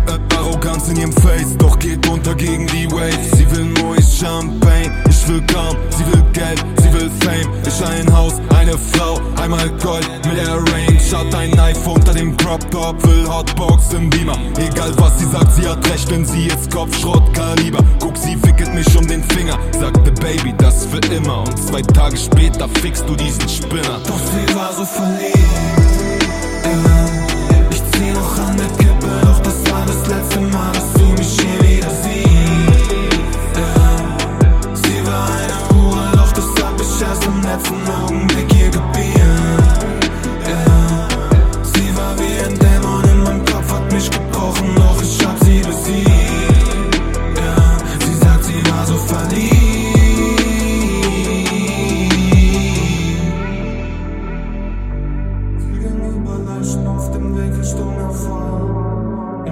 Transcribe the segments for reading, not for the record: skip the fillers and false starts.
Arroganz in ihrem Face, doch geht unter gegen die Waves. Sie will neues Champagne, ich will kaum. Sie will Geld, sie will Fame. Ich ein Haus, eine Frau, einmal Gold mit der Range. Hat ein Knife unter dem Crop Top, will Hotbox im Beamer. Egal was sie sagt, sie hat recht, denn sie ist Kopfschrottkaliber. Guck, sie wickelt mich um den Finger, sagte Baby, das für immer. Und 2 Tage später fickst du diesen Spinner. Doch sie war so verliebt, ich zieh noch an der Kippe, doch das war das letzte Mal, dass du mich hier wieder siehst. Sie war eine Hure, doch das hab ich erst im letzten Augenblick ihr gebiert. Sie war wie ein Dämon in meinem Kopf, hat mich gebrochen, doch ich hab sie besiegt. Sie sagt, sie war so verliebt. Auf dem Weg Richtung Erfolg,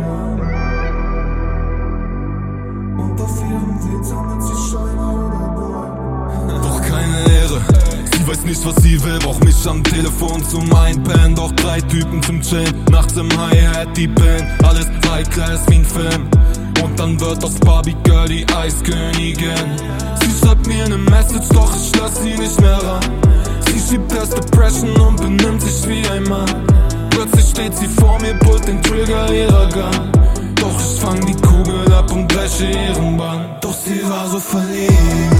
und auf ihrem Weg sammelt sie Scheine oder Gold. Doch keine Ehre, sie weiß nicht, was sie will. Braucht mich am Telefon zum Einpennen. Doch 3 Typen zum Chillen, nachts im Hi-Hat die Pillen. Alles High Class wie ein Film. Und dann wird aus Barbie Girl die Eiskönigin. Sie schreibt mir ne Message, doch ich lass sie nicht mehr ran. Sie schiebt erst Depression und benimmt sich wie ein Mann. Plötzlich steht sie vor mir, pullt den Trigger ihrer Gun. Doch ich fang die Kugel ab und breche ihren Bann. Doch sie war so verliebt,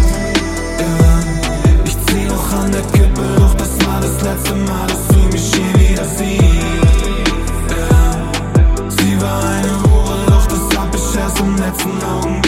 ich zieh noch an der Kippe, doch das war das letzte Mal, dass du mich hier wieder siehst. Sie war eine Hure, doch das hab ich erst im letzten Augenblick